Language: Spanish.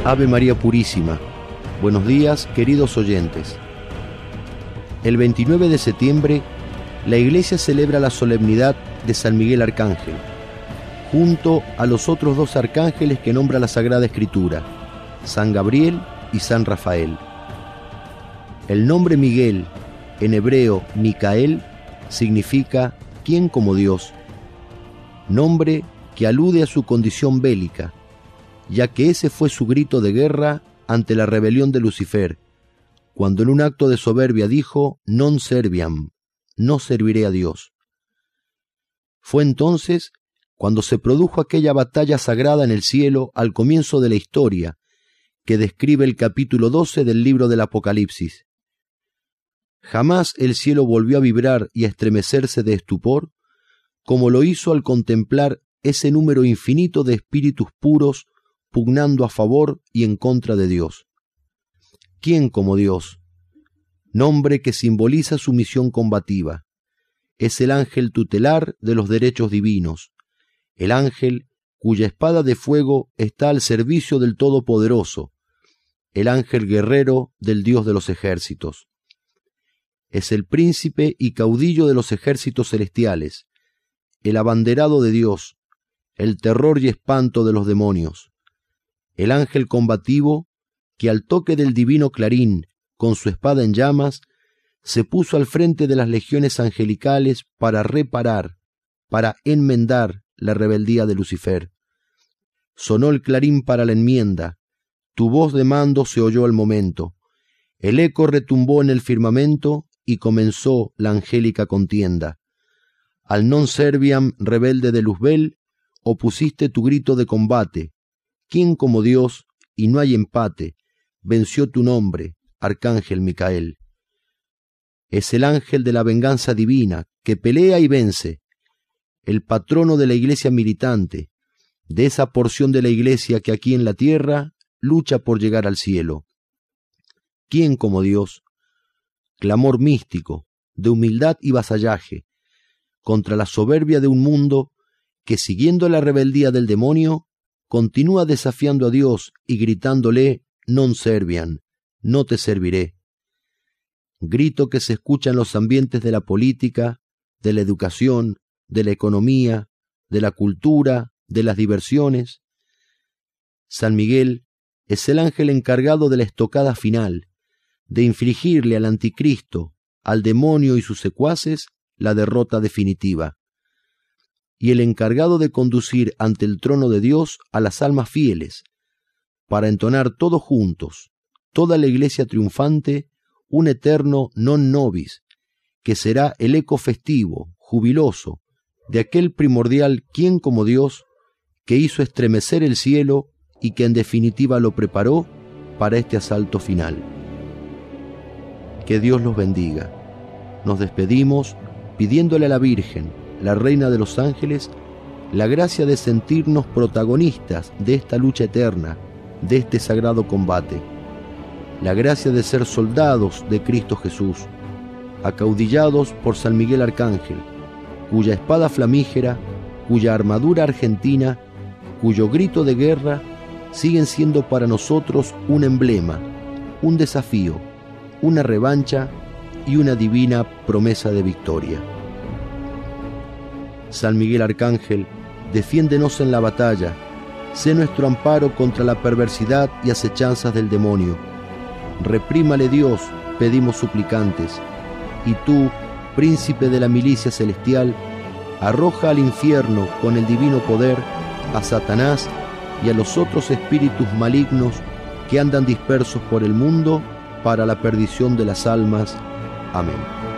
Ave María Purísima. Buenos días, queridos oyentes. El 29 de septiembre, la Iglesia celebra la solemnidad de San Miguel Arcángel, junto a los otros dos arcángeles que nombra la Sagrada Escritura, San Gabriel y San Rafael. El nombre Miguel, en hebreo Micael, significa ¿quién como Dios? Nombre que alude a su condición bélica, ya que ese fue su grito de guerra ante la rebelión de Lucifer, cuando en un acto de soberbia dijo «non serviam», no serviré a Dios. Fue entonces cuando se produjo aquella batalla sagrada en el cielo al comienzo de la historia, que describe el capítulo 12 del libro del Apocalipsis. Jamás el cielo volvió a vibrar y a estremecerse de estupor, como lo hizo al contemplar ese número infinito de espíritus puros pugnando a favor y en contra de Dios. ¿Quién como Dios? Nombre que simboliza su misión combativa. Es el ángel tutelar de los derechos divinos, el ángel cuya espada de fuego está al servicio del Todopoderoso, el ángel guerrero del Dios de los ejércitos. Es el príncipe y caudillo de los ejércitos celestiales, el abanderado de Dios, el terror y espanto de los demonios, el ángel combativo que al toque del divino clarín, con su espada en llamas, se puso al frente de las legiones angelicales para reparar, para enmendar la rebeldía de Lucifer. Sonó el clarín para la enmienda, tu voz de mando se oyó al momento, el eco retumbó en el firmamento y comenzó la angélica contienda. Al non serviam rebelde de Luzbel, opusiste tu grito de combate. ¿Quién como Dios, y no hay empate, venció tu nombre, Arcángel Micael? Es el ángel de la venganza divina, que pelea y vence, el patrono de la iglesia militante, de esa porción de la iglesia que aquí en la tierra lucha por llegar al cielo. ¿Quién como Dios? Clamor místico, de humildad y vasallaje, contra la soberbia de un mundo que, siguiendo la rebeldía del demonio, continúa desafiando a Dios y gritándole «non serviam», no te serviré. Grito que se escucha en los ambientes de la política, de la educación, de la economía, de la cultura, de las diversiones. San Miguel es el ángel encargado de la estocada final, de infligirle al anticristo, al demonio y sus secuaces, la derrota definitiva, y el encargado de conducir ante el trono de Dios a las almas fieles, para entonar todos juntos, toda la iglesia triunfante, un eterno non nobis, que será el eco festivo, jubiloso, de aquel primordial ¿quién como Dios?, que hizo estremecer el cielo y que en definitiva lo preparó para este asalto final. Que Dios los bendiga. Nos despedimos pidiéndole a la Virgen, la Reina de los Ángeles, la gracia de sentirnos protagonistas de esta lucha eterna, de este sagrado combate, la gracia de ser soldados de Cristo Jesús, acaudillados por San Miguel Arcángel, cuya espada flamígera, cuya armadura argentina, cuyo grito de guerra siguen siendo para nosotros un emblema, un desafío, una revancha y una divina promesa de victoria. San Miguel Arcángel, defiéndenos en la batalla, sé nuestro amparo contra la perversidad y acechanzas del demonio. Reprímale Dios, pedimos suplicantes, y tú, príncipe de la milicia celestial, arroja al infierno con el divino poder a Satanás y a los otros espíritus malignos que andan dispersos por el mundo para la perdición de las almas. Amén.